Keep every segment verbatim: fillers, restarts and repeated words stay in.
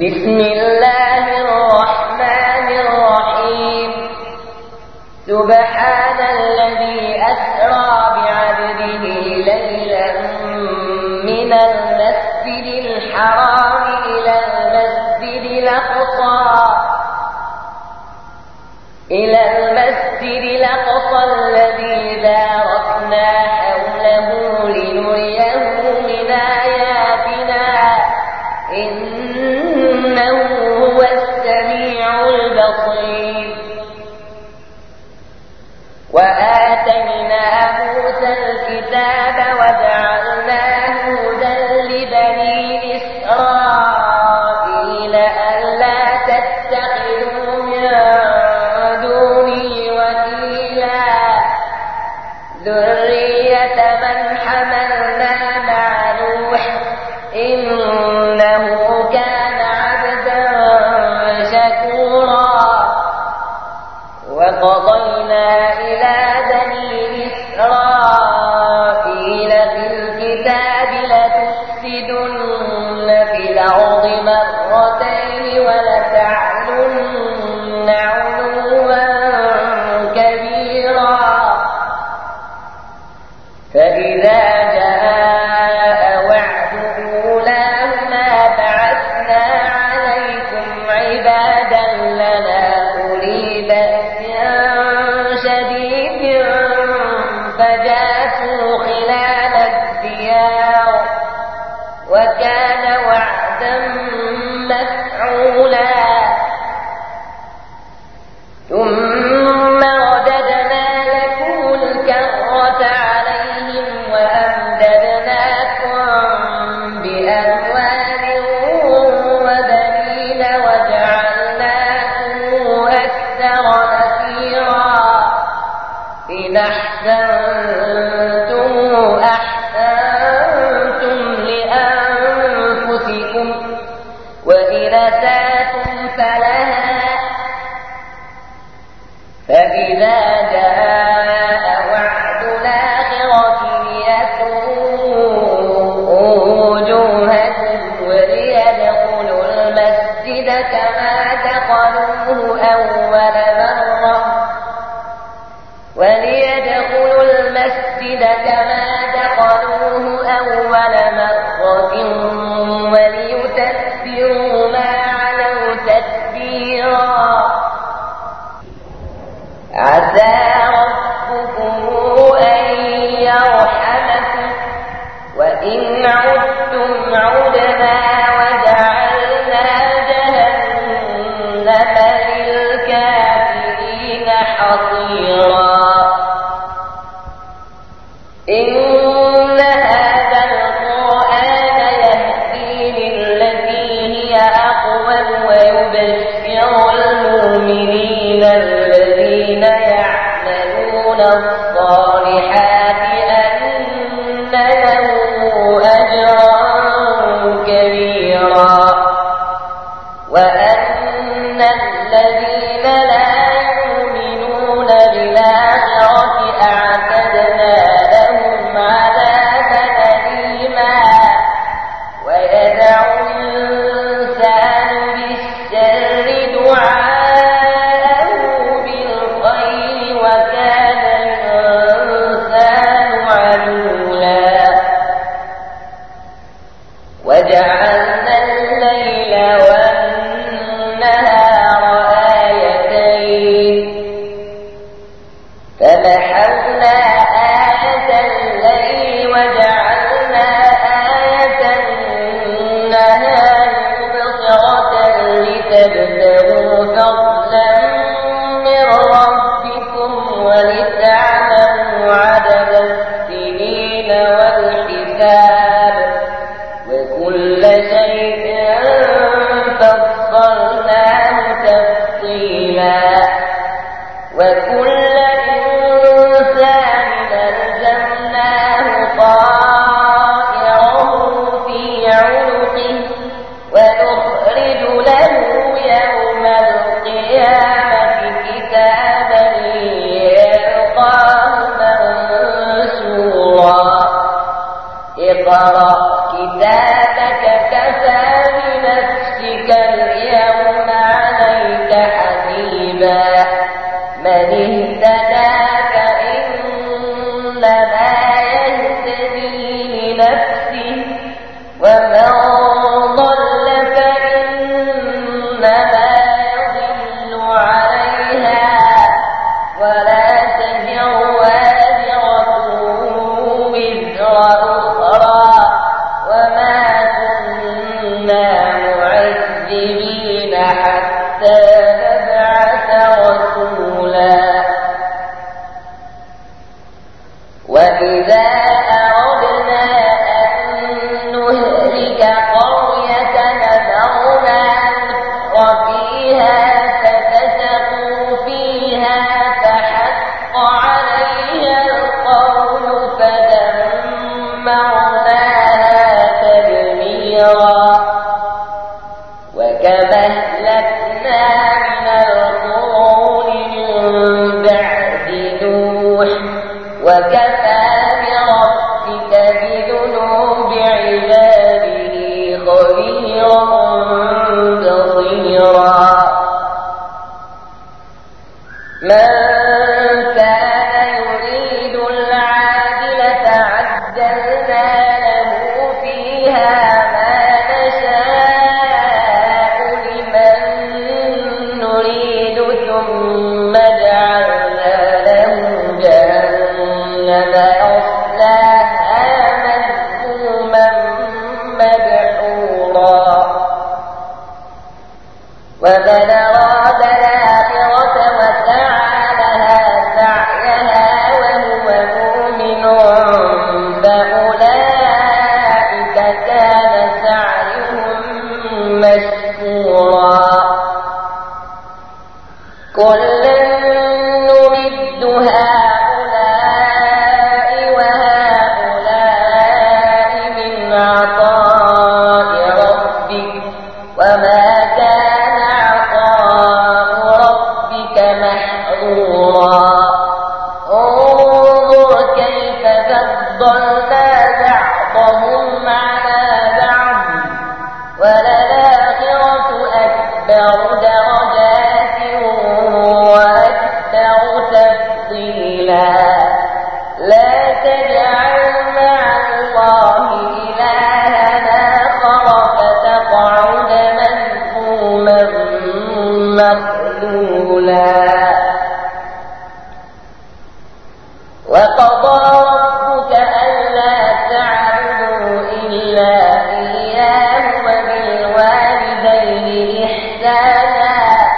بسم الله الرحمن الرحيم. سبحان الذي أسرى بعبده ليلا من المسجد الحرام إلى المسجد الأقصى إلى المسجد الأقصى الذي باركنا حوله لنريه من آياتنا إنه هو السميع البصير. وآتينا موسى الكتاب وجعلناه هدى لبني إسرائيل ألا تتخذوا من دوني وكيلا ذرية من حملنا مع نوح إنه كان عبدا شكورا. وقضينا إلى بني إسرائيل في الكتاب لتفسدن في الأرض مرتين ولتعلن علوا كبيرا. فإذا جاء وعد أولاهما بعثنا عليكم عبادا لنا أولي بأس شديد فجاسوا خلال الديار وكان وعدا مفعولا. ثم رددنا لكم الكرة عليهم وأمددناكم بأموال وبنين وجعلناكم أكثر نفيرا. إن أحسنتم أحسنتم لأنفسكم وإن أسأتم فلها. فإذا جاء وعد الآخرة ليسوءوا وجوهكم وليدخلوا المسجد كما دخلوه أول مرة وليدخلوا المسجد كما دخلوه أول مرة وليتبروا ما علوا تتبيرا. عسى ربكم أن يرحمكم وإن عدتم عدنا وجعلنا جهنم للكافرين حصيرا. إن هذا القرآن يهدي للتي هي أقوم ويبشر المؤمنين الذين يعملون الصالحات أن لهم أجرا كبيرا وأن الذين لا يؤمنون بالآخرة أعتدنا لهم عذابا أليما. ويدعو الإنسان بالشر دعاءه بالخير وكان الإنسان عجولا. وجعلنا الليل والنهار آيتين فمحونا آية الليل وجعلنا آية النهار مبصرة لتبتغوا فضلا من ربكم ولتعلموا عدد السنين والحساب وكل شيء فصلناه تفصيلا. وكل إنسان ألزمناه طائره في عنقه ونخرج له يوم القيامة كتابا يلقاه منشورا. اقرأ كتابك كفى بنفسك حتى نبعث رسولا وإذا أردنا أن نهلك قرية نذرنا متر فيها ففسقوا فيها فحق عليها القول فدمرناها تدميرا وكما أهلكنا من القرون من بعد نوح وكفى بربك بذنوب عباده خبيرا بصيرا من كان يريد العاجلة عجلنا له فيها ما نشاء لمن نريد ثم جعلنا له جهنم يصلاها مذموما مدحورا ومن أراد الآخرة وسعى لها سعيها وهو مؤمن فأولئك كان سعيهم مشكورا كلا نمد هؤلاء وهؤلاء من عطاء ربك وما كان عطاء ربك محظورا انظر كيف فضلنا بعضهم على بعض وللآخرة أكبر درجات وأكثر تفضيلا لا تجعل مع الله إلهنا آخر فتقعد مذموما مخذولا وقضى ربك ألا تعبدوا إلا إياه وبالوالدين إحسانا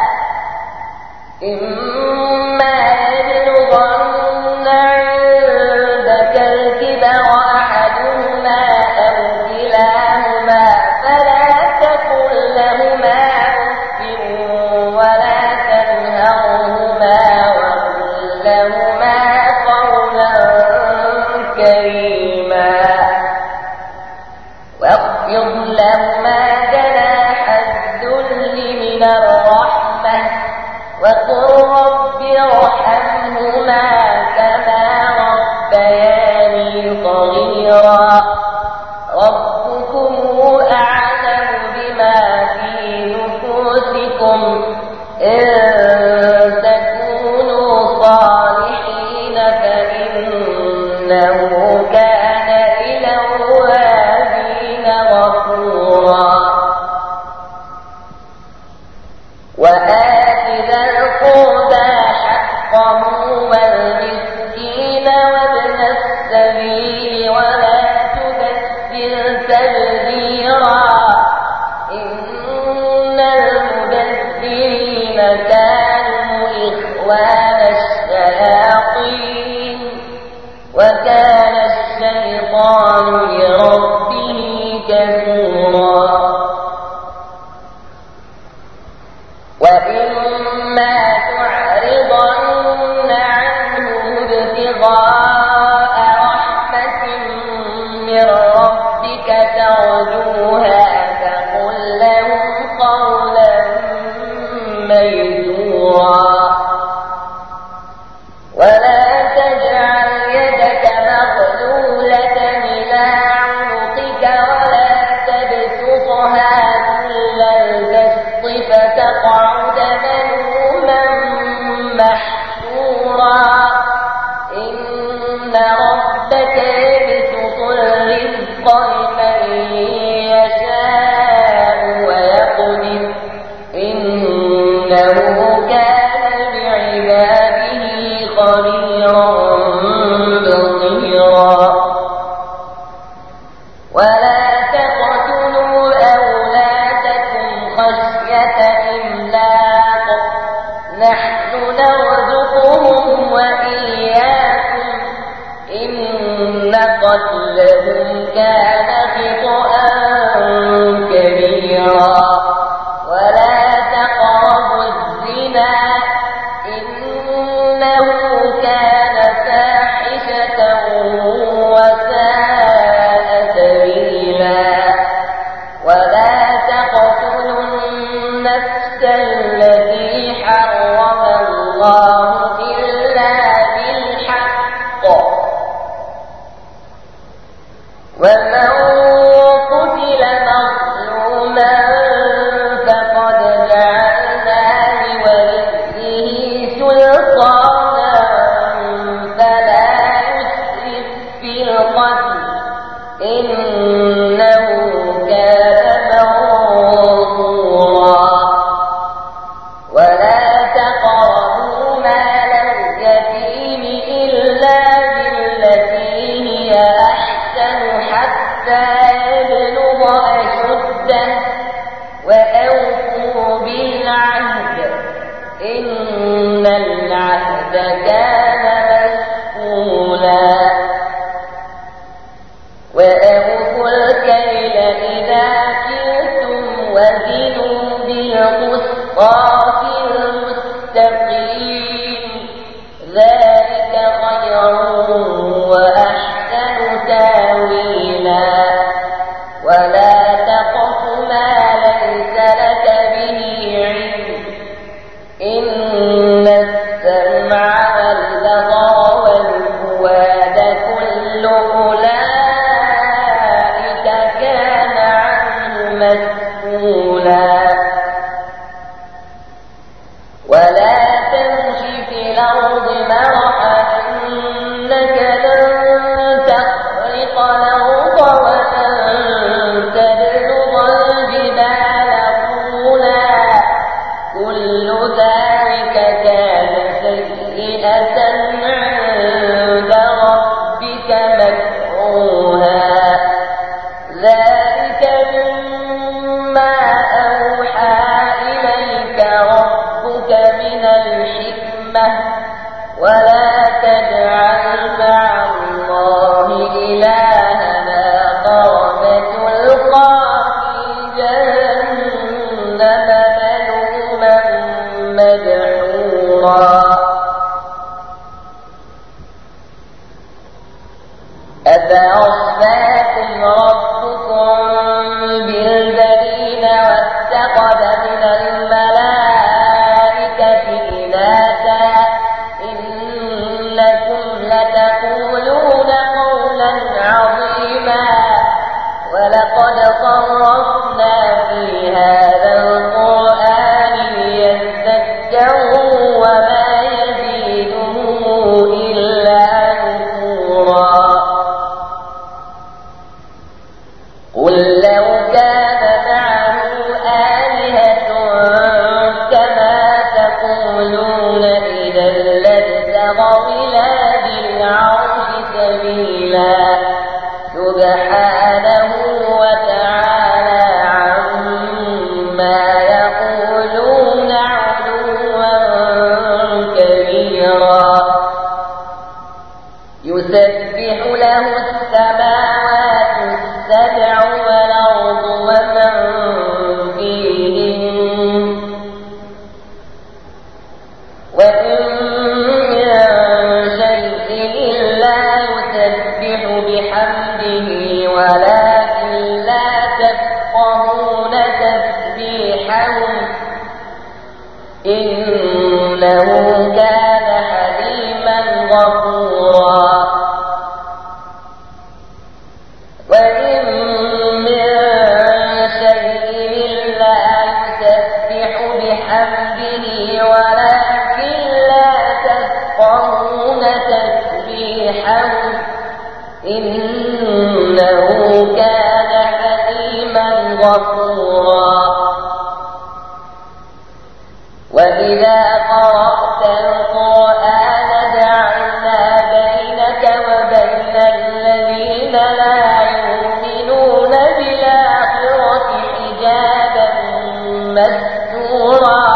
إما يبلغن عندك الكبر أحدهما أو كلاهما فلا تقل لهما أف ولا تنهرهما وقل لهما قولا كريما واخفض لهما جناح الذل من الرحمة وقل رب ارحمهما كما ربياني صغيرا ربكم أعلم بما في نفوسكم إن تكونوا صالحين فإنه كان للأوابين غفورا وآت ذا القربى حقه والمسكين وابن السبيل ولا تبذر تبذيرا إن المبذرين كانوا إخوان الشياطين وكان الشيطان لربه كفورا وإما تعرضن عنهم ابتغاء رحمة من ربك ترجوها فقل لهم قولا ميسورا ولا تجعل يدك مغلولة إلى عنقك ولا تبسطها كل البسط فتقعد ملوما محسورا إن ربك يبسط الرزق لمن يشاء ويقدر إنه كان بعباده خبيرا بصيرا ولا تقتلوا أولادكم خشية إملاق قتلهم كان خطأ كبيرا ولا تقربوا الزنا إنه كان فاحشة وساء سبيلا ولا تقتلوا النفس التي حرم الله إلا بالحق ومن قتل مظلوما فقد جعلنا لوليه سلطانا فلا يسرف في القتل إنه كان منصورا ولا تقربوا مال اليتيم إلا بالتي هي أحسن حتى يبلغ أشده وأوفوا بالعهد إن العهد كان مسؤولا وأوفوا الكيل إذا كلتم وزنوا بالقسطاس المستقيم ذلك خير وأحسن تاويلا ولا تقف ما ليس لك به علم إن السمع والبصر والفؤاد كل أولئك كان عنه مسؤولا ولا تمش في الأرض مرحا إنك لن تخرق الأرض ولن تبلغ الجبال طولا كل ذلك كان سيئة عند ربك مكروها ذلك مما أوحى إليك ربك من الحكمة ولا تجعل مع الله إلهنا آخر فتلقى في جهنم ملوما مدحورا أفأصفاكم ربكم بالبنين واتخذ من الملائكة إناثا إنكم لتقولون قولا عظيما ولقد صرفنا في هذا القرآن ليذكروا وما يزيدهم إلا نفورا قل لو كان معه آلهة كما تقولون إذا لابتغوا إلى ذي العرش سبيلا سبحانه وتعالى عما يقولون علوا كبيرا يسبح له السماوات السبع والأرض ومن فيهن وإن من شيء إلا يسبح بحمده ولكن لا تفقهون تسبيحهم إنه كان حليما غفورا وإن من شيء إلا يسبح بحمده ولكن لا تفقهون تسبيحهم إنه كان حليما غفورا وإذا قرأت القرآن جعلنا بينك وبين الذين لا يؤمنون بالآخرة حجابا مستورا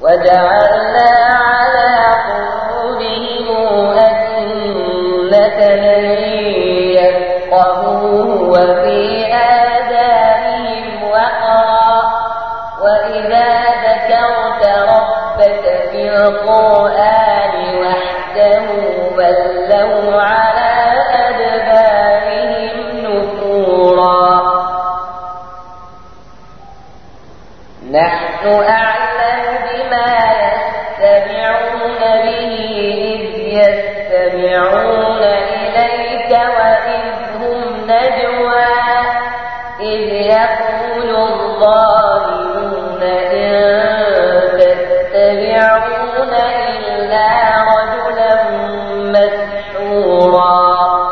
وجعلنا على قلوبهم أكنة القرآن وحده ولوا على أدبارهم نفورا نحن أعلم بما يستمعون به إذ يستمعون إليك وإذ هم نجوى إذ يقول الظالمون إن تتبعون إلا رجلا مسحورا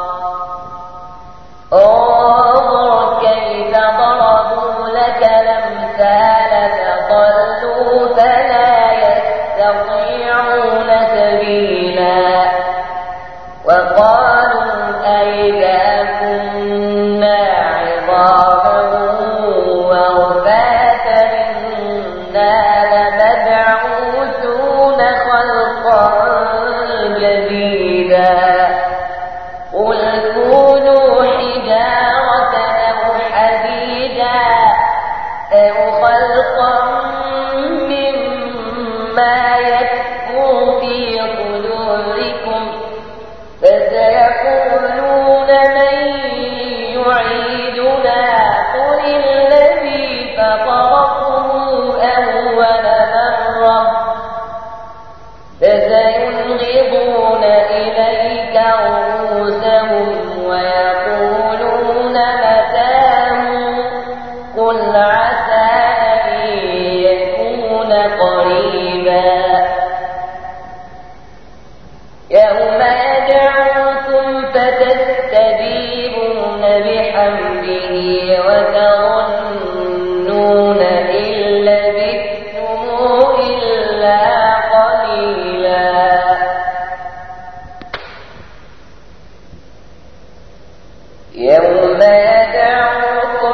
انظر كيف ضربوا لك الأمثال فضلوا فلا يستطيعون سبيلا وقالوا أئذا كنا عظاما ورفاتا إنا لمبعوثون خلقا جديدا قل كونوا حجارة أو حديدا أو خلقا مما يكبر في صدوركم فسيقولون من يعيدنا قل الذي فطركم أول مرة فسينغضون إليك رؤوسهم ويقولون متاه قل عسى أن يكون قريبا يوم يدعوكم فتستجيبون بحمده وتظنون إن لبثتم إلا قليلا يوم يدعوكم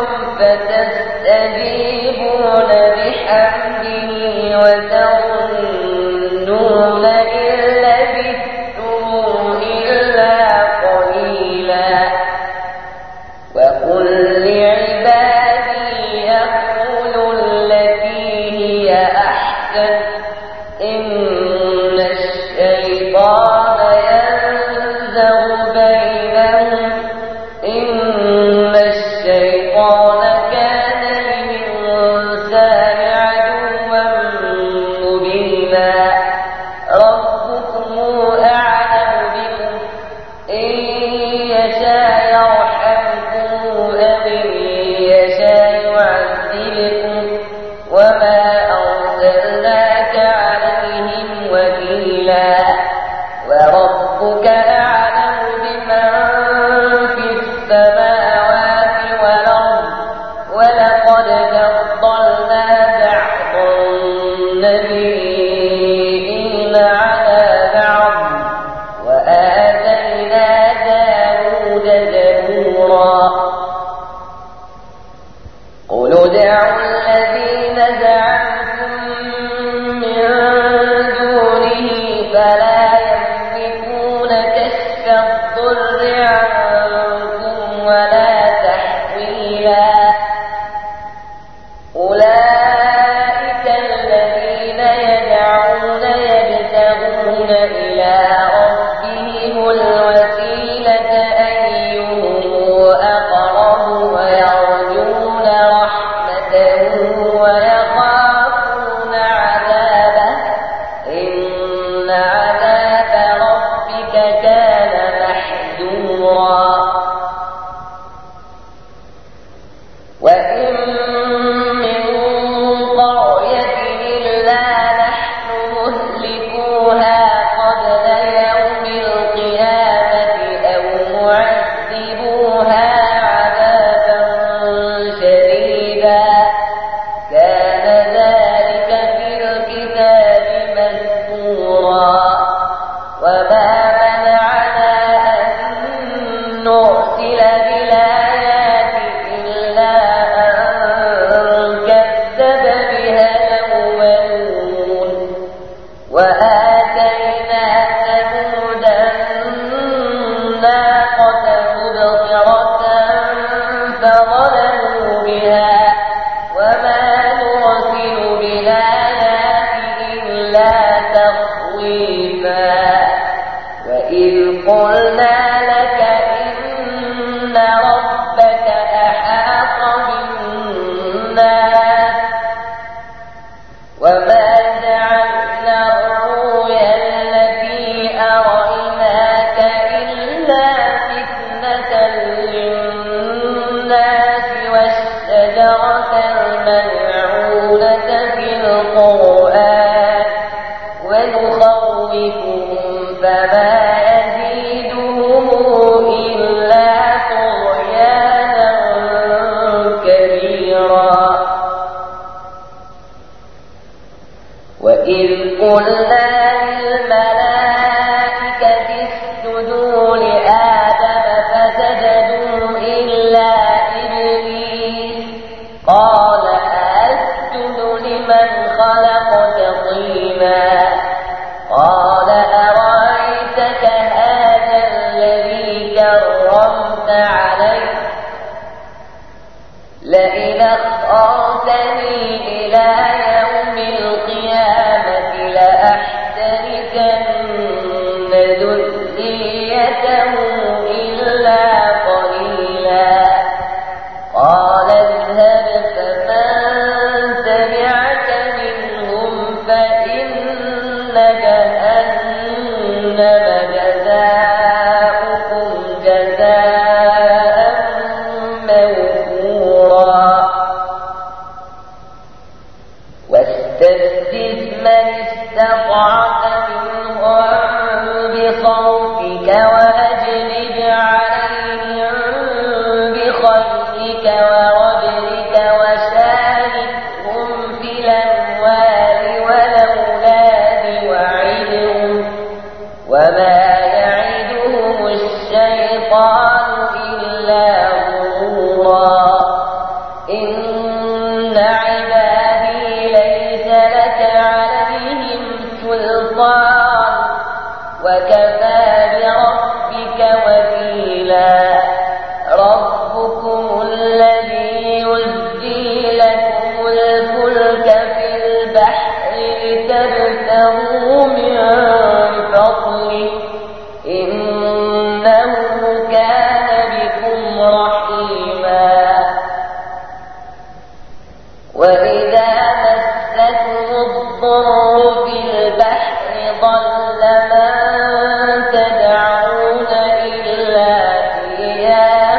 فتستجيبون بحمده وتظنون إن لبثتم إلا قليلا وقل لعبادي يقولوا التي هي أحسن إن الشيطان ينزغ بينهم إن الشيطان كان للإنسان عدوا مبينا ربكم أعلم بكم إن يشاء يرحمكم أو إن يشاء يعذبكم وما أرسلناك عليهم وكيلا وربك أعلم بمن في السماوات والأرض ولقد فضلنا بعض النبيين على بعض وآتينا داود زبورا قل ادعوا الذين زعمتم من دونه فلا يملكون كشف الضر عنكم ولا تحويلا أولئك الذين يدعون يبتغون إلى ربهم الوسيلة أيهم أقرب ويرجون رحمته ويخافون عذابه إن عذاب ربك كان محذورا وإن من قرية إلا نحن مهلكوها قبل يوم القيامة أو معذبوها عذابا شديدا كان وما جعلنا الرؤيا التي أريناك إلا فتنة للناس والشجرة الملعونة في القرآن ونخوفهم فما يزيدهم إلا طغيانا كبيرا. وإذ قلنا للملائكة اسجدوا لآدم فسجدوا إلا إبليس قال أسجد لمن خلقت طينا قال أرأيتك هذا الذي كرمت عليه لئن أخرتني إلى يوم القيامة لأحتركن ذريته إلا قليلا. قال اذهب فمن تبعك منهم فإن جهنم جزاؤكم جزاء موفورا. واستفزز من استطعت منهم بصوتك وأجلب عليهم بخيلك ورجلك وشاركهم في الأموال والأولاد وعدهم وما يعدهم الشيطان إلا غرورا. إن عبادي ليس لك عليهم سلطان وكفى بربك وكيلا. ربكم الذي يزجي لكم الفلك في البحر لتبتغوا من فضله إنه كان بكم رحيما. وإذا مسكم الضر في البحر ضل من تدعون إلا إياه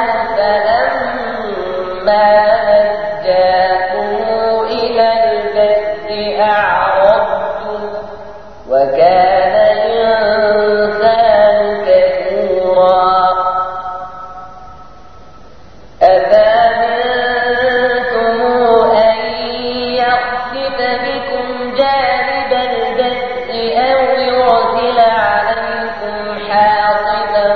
فلما نجاكم إلى البر أعرضتم وكان الإنسان كفورا. أفأمنتم أن يخسف بكم جانب البر أو يرسل عليكم حاصبا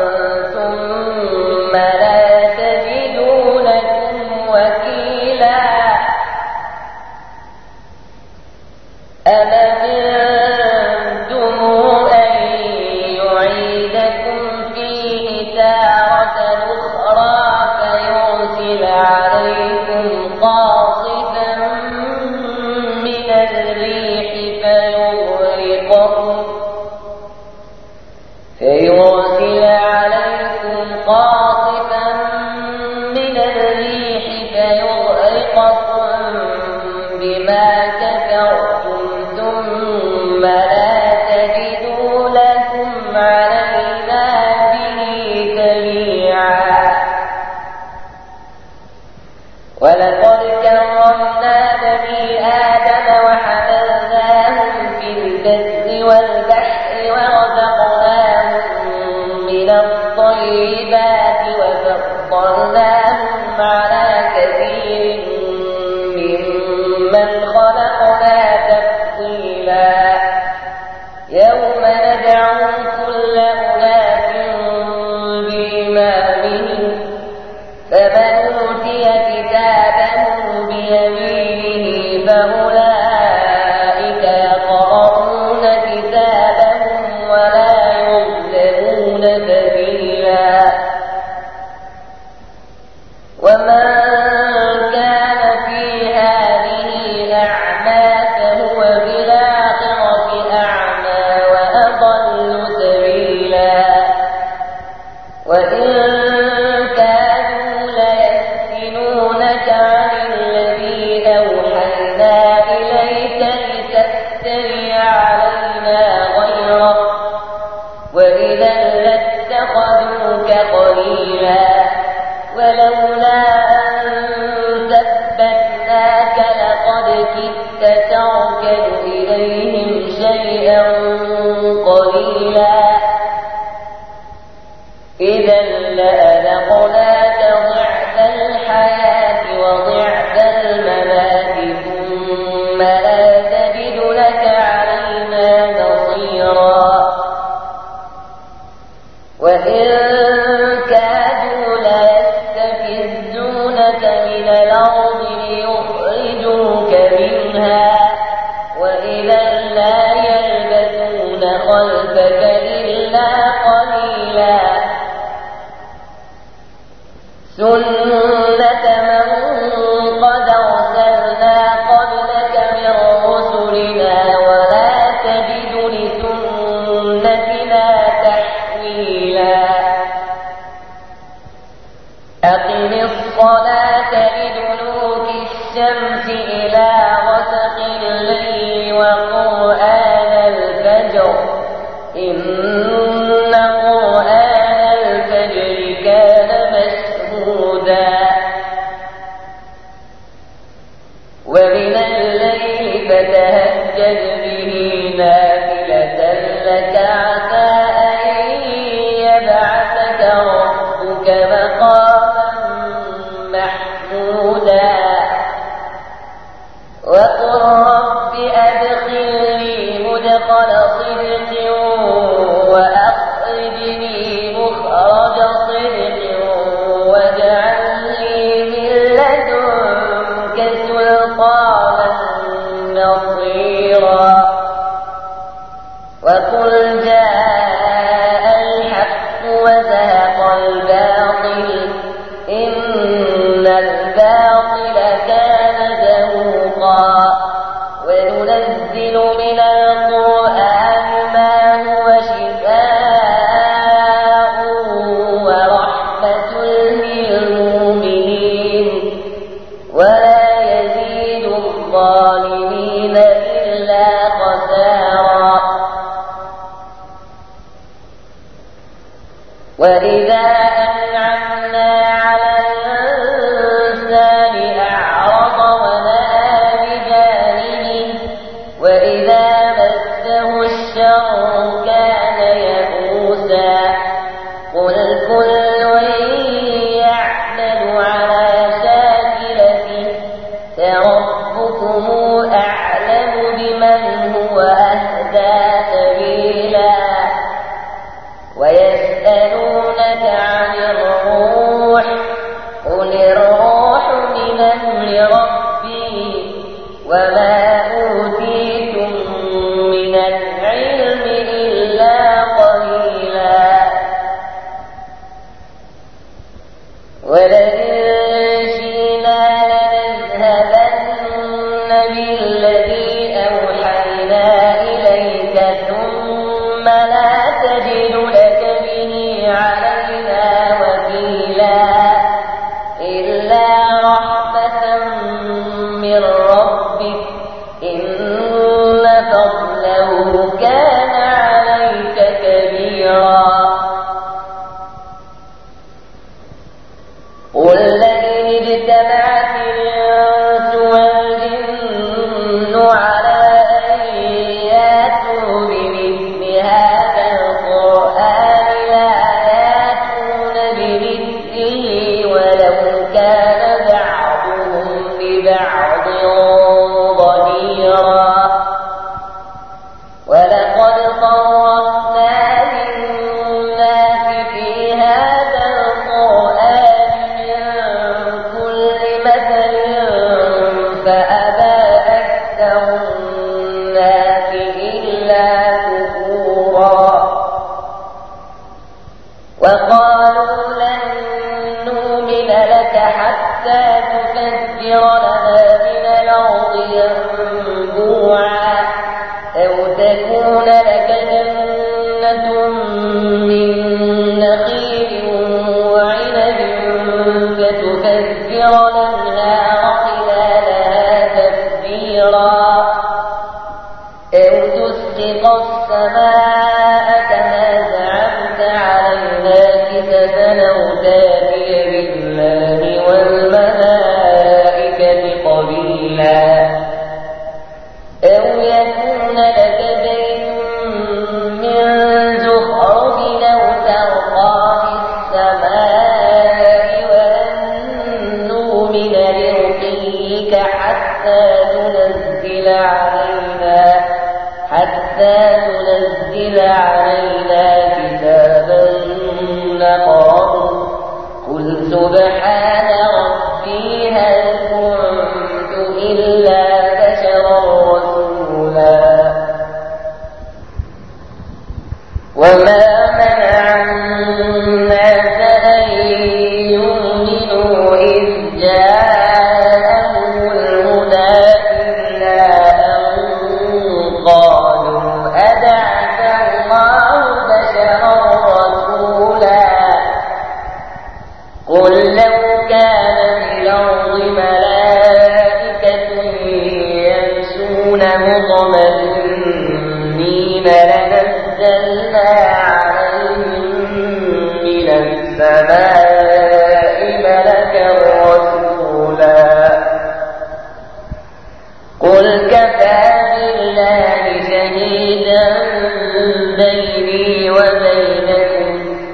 ثم لا تجدوا لكم وكيلا. أم أمنتم أن يعيدكم فيه تارة أخرى فيرسل عليكم قاصفا من الريح فيغرقكم فيرسل عليكم قاصفا من الريح فيغرقكم بما كفرتم ثم لا تجدوا لكم علينا به تبيعا. ولقد كرمنا بني آدم وحملناهم في البر والبحر ورزقناهم من الطيبات وفضلناهم على كثير ممن خلقنا تفضيلا. يوم ندعو كل أناس بإمامهم فمن أوتي كتابه بيمينه فأولئك يقرؤون كتابهم ولا يظلمون فتيلا. ومن كان في هذه أعمى فهو بالآخرة أعمى وأضل سبيلا. وإن كانوا ليفتنونك عن الذي أوحينا منها وإذا لا يلبثون خلفك إلا قليلا سنة من قد أرسلنا قبلك من رسلنا ولا تجد لسنتنا تحويلا أقم الصلاة لدلوك الشمس إلى غسق الليل وقرآن الفجر إن قرآن الفجر كان مشهودا ومن الليل فتهجد به نافلة لك عسى أن يبعثك ربك مقاما محمودا وقل رب أدخلني مدخل صدق وأخرجني مخرج صدق واجعل لي من لدنك سلطانا نصيرا وقل جاء الحق وزهق الباطل إن الباطل كان زهوقا وننزل من القرآن ما هو شفاء ورحمة للمؤمنين ولا يزيد الظالمين إلا خسارا وإذا أنعمنا على الإنسان أعرض ونأى بجانبه وإذا مسه الشر كان يئوسا قل كل يعمل على شاكلته فربكم أعلم بمن هو أهدى سبيلا ويسألونك عن الروح قل الروح من أمر ربي وما أوتيتم من العلم إلا قليلا ولئن شئنا لنذهبن بالذي أوحينا إليك ثم لا تجد لك به علينا وكيلا إلا رحمة من ربك إن فضله كان عليك كبيرا قل لئن اجتمعت الإنس والجن على أن يأتوا بمثل هذا القرآن لا يأتون بمثله ولو كان بعضهم لبعض ظهيرا ولقد صرفنا للناس في هذا القرآن من كل مثل فأبى أكثر الناس إلا كفورا وقالوا لن نؤمن لك حتى تفجر لنا من الأرض ينبوعا أو تكون لك جنة من نخيل وعنب فتفجر الأنهار خلالها تفجيرا أو تسقط السماء كما زعمت علينا كسفا أو تأتي بالله والملائكة قبيلا أو يكون لك بيت من زخرف أو ترقى في السماء ولن نؤمن لرقيك حتى تنزل علينا حتى تنزل علينا كتابا نقرأه قل سبحان ربي هل كنت إلا مطمئنين لنزلنا عليهم من السماء ملكا رسولا قل كفى بالله شهيدا بيني وبينكم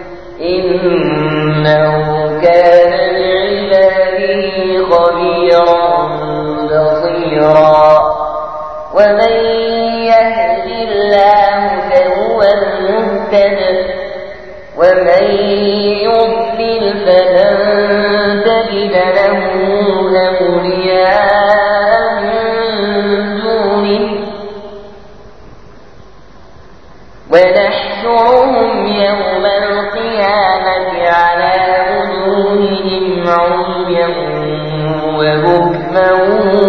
إنه كان بعباده خبيرا بصيرا ومن يهد الله فهو المهتد ومن يضلل فلن تجد له أولياء من دونه ونحشرهم يوم القيامة على وجوههم عميا وبكما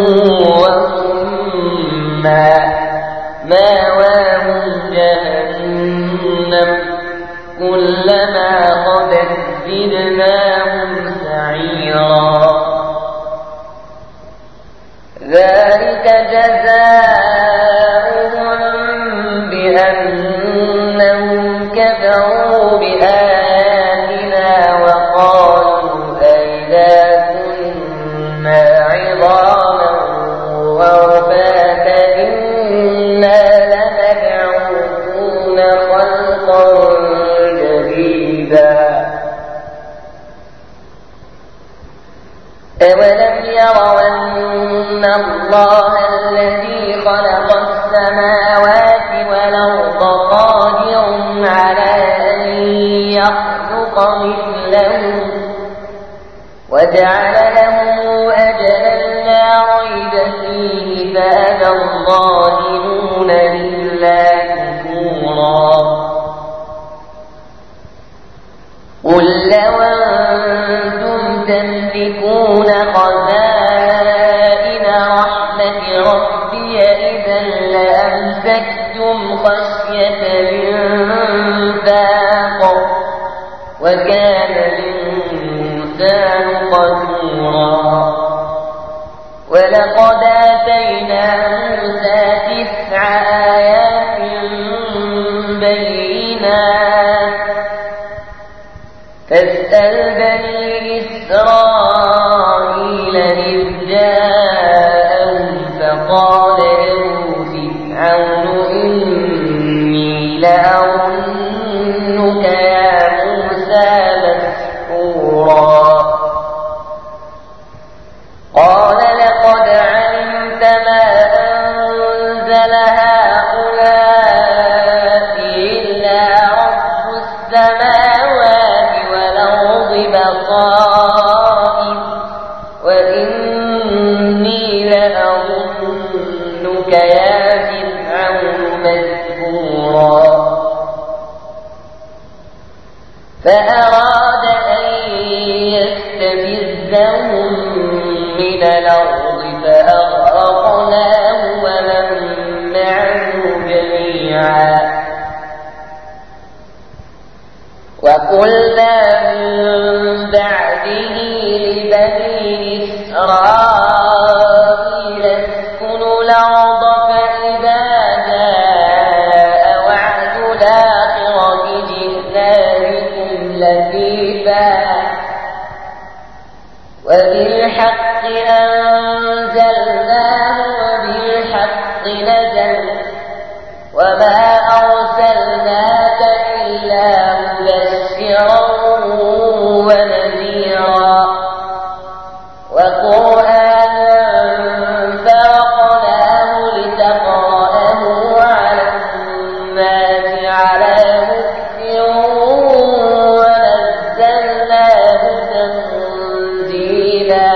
وصما مأواهم جهنم كلما خبت زدناهم سعيرا ذلك جزاؤهم بأنهم كفروا بآياتنا وقالوا أئذا كنا عظاما ورفاتا إنا لمبعوثون خلقا جديدا أولم يروا أن الله الذي خلق السماوات والأرض قادر على أن يخلق مثلهم وجعل لهم أجلا لا ريب فيه فأبى الظالمون إلا كفورا قل لو أنتم تملكون خزائن رحمة ربي إذا لأمسكتم خشية الإنفاق وكان الإنسان قتورا ولقد آتينا موسى تسع آيات بينات فاسأل بني إسرائيل إذ جاءهم فقال له فرعون إني لأظنك يا موسى مسحورا قال لقد علمت ما أنزل هؤلاء إلا رب السماوات والأرض بصائر وإني لأظنك يا فرعون مسحورا فأراد أن يستفزهم من الأرض فأغرقناه ومن معه جميعا وقلنا من بعده لبني إسرائيل اسكنوا الأرض فإذا جاء وعد الآخرة جئنا بكم لفيفا وبالحق أنزلناه وبالحق نزل وما أرسلناك إلا مبشرا ونذيرا وقرآنا فرقناه لتقرأه على الناس على مكث ونزلناه تنزيلا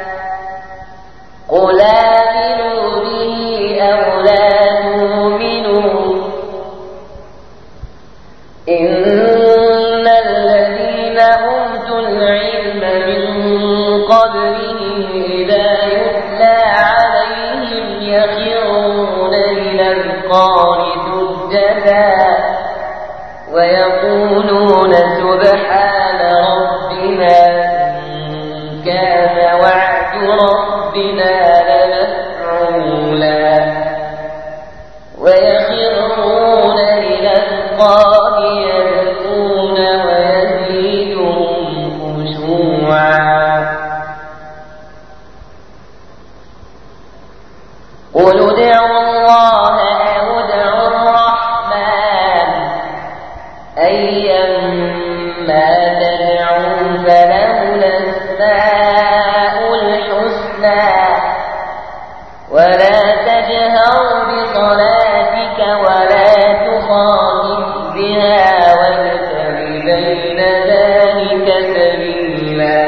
قل آمنوا به أو لا تؤمنوا إن الذين أوتوا العلم من قبله إذا يتلى عليهم يخرون للأذقان سجدا ويقولون سبحان ربنا إن كان وعد ربنا لمفعولا قل ادعوا الله أو ادعوا الرحمن أيما تدعوا فله الأسماء الحسنى ولا تجهر بصلاتك ولا تخافت بها وابتغ بين ذلك سبيلا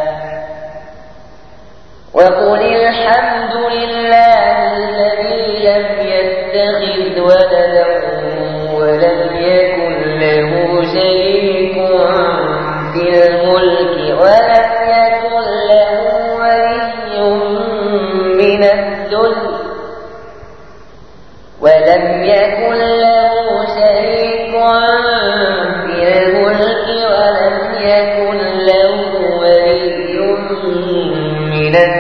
وقل الحمد لله الذي لم يتخذ ولدا ولم يكن له شريك في الملك ولم يكن له ولي من الذل ولم يكن له شريك في الملك ولم يكن له ولي من الذل